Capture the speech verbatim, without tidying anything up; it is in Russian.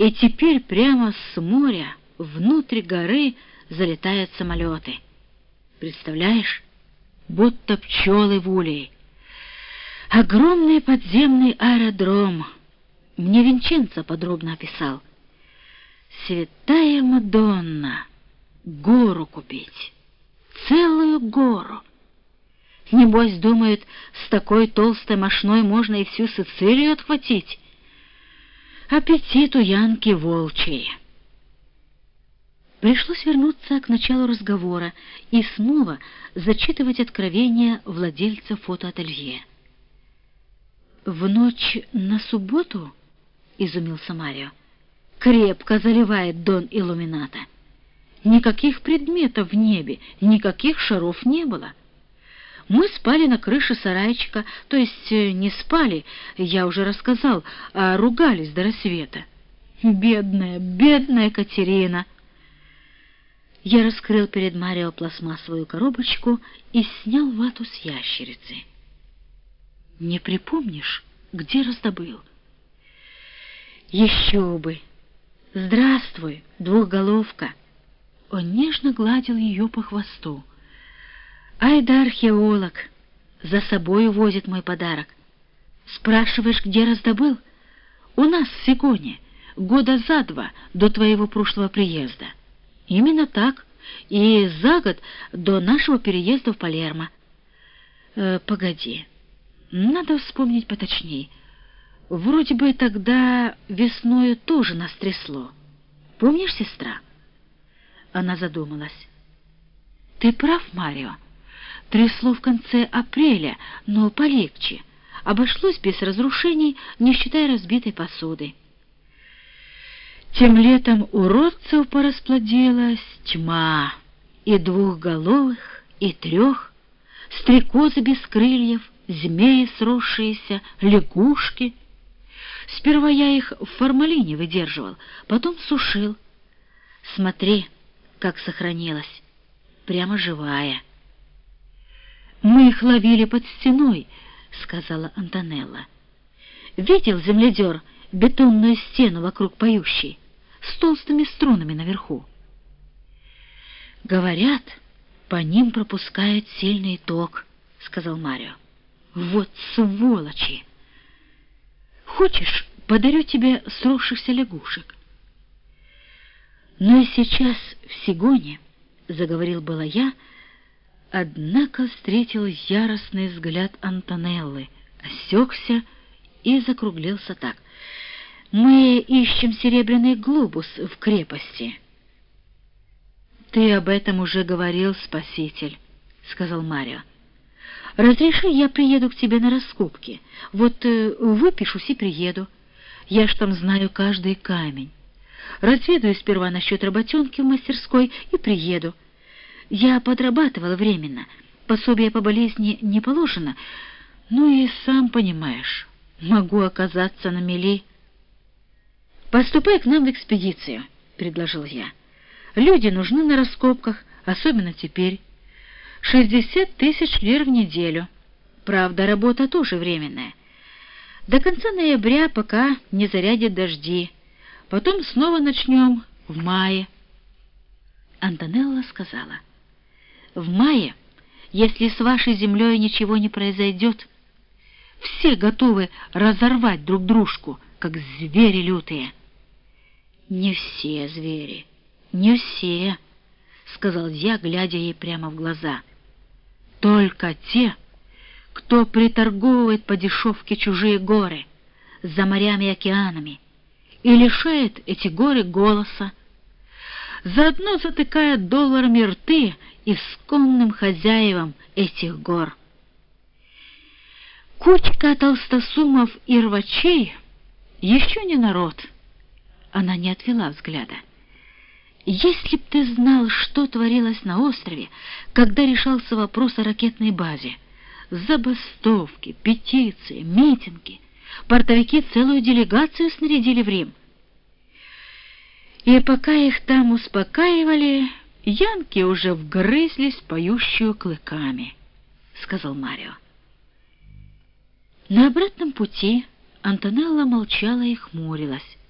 и теперь прямо с моря внутрь горы залетают самолеты. Представляешь, будто пчелы в улей. Огромный подземный аэродром. Мне Винченцо подробно описал. Святая Мадонна, гору купить, целую гору. Небось, думают, с такой толстой мошной можно и всю Сицилию отхватить. Аппетит у Янки волчий. Пришлось вернуться к началу разговора и снова зачитывать откровения владельца фотоателье. «В ночь на субботу, — изумился Марио, — крепко заливает Дон Иллюмината. Никаких предметов в небе, никаких шаров не было. Мы спали на крыше сарайчика, то есть не спали, я уже рассказал, а ругались до рассвета. Бедная, бедная Катерина!» Я раскрыл перед Марио пластмассовую коробочку и снял вату с ящерицы. «Не припомнишь, где раздобыл?» «Еще бы! Здравствуй, двухголовка!» Он нежно гладил ее по хвосту. «Ай да археолог! За собой увозит мой подарок. Спрашиваешь, где раздобыл? У нас в Сигоне, года за два до твоего прошлого приезда. Именно так, и за год до нашего переезда в Палермо. Э, погоди, надо вспомнить поточней. Вроде бы тогда весною тоже нас трясло. Помнишь, сестра?» Она задумалась. «Ты прав, Марио. Трясло в конце апреля, но полегче. Обошлось без разрушений, не считая разбитой посуды. Тем летом уродцев порасплодилась тьма, и двухголовых, и трех, стрекозы без крыльев, змеи сросшиеся, лягушки. Сперва я их в формалине выдерживал, потом сушил. Смотри, как сохранилась, прямо живая». «Мы их ловили под стеной», — сказала Антонелла. «Видел, земледер, бетонную стену вокруг поющей, с толстыми струнами наверху?» «Говорят, по ним пропускает сильный ток», — сказал Марио. «Вот сволочи! Хочешь, подарю тебе сросшихся лягушек?» «Но и сейчас в Сигоне, — заговорил было я, — однако встретил яростный взгляд Антонеллы, осекся и закруглился так. «Мы ищем серебряный глобус в крепости». «Ты об этом уже говорил, спаситель», — сказал Марио. «Разреши, я приеду к тебе на раскопки. Вот э, выпишусь и приеду. Я ж там знаю каждый камень. Разведаю сперва насчет работенки в мастерской и приеду. Я подрабатывала временно, пособие по болезни не положено, ну и сам понимаешь, могу оказаться на мели». «Поступай к нам в экспедицию», — предложил я. «Люди нужны на раскопках, особенно теперь. Шестьдесят тысяч лир в неделю. Правда, работа тоже временная. До конца ноября, пока не зарядят дожди. Потом снова начнем в мае». Антонелла сказала: «В мае, если с вашей землей ничего не произойдет, все готовы разорвать друг дружку, как звери лютые». «Не все звери, не все», — сказал я, глядя ей прямо в глаза. «Только те, кто приторговывает по дешевке чужие горы за морями и океанами и лишает эти горы голоса, заодно затыкая долларами рты исконным хозяевам этих гор. Кучка толстосумов и рвачей еще не народ». Она не отвела взгляда. «Если б ты знал, что творилось на острове, когда решался вопрос о ракетной базе. Забастовки, петиции, митинги. Портовики целую делегацию снарядили в Рим. И пока их там успокаивали, янки уже вгрызлись поющую клыками», — сказал Марио. На обратном пути Антонелла молчала и хмурилась.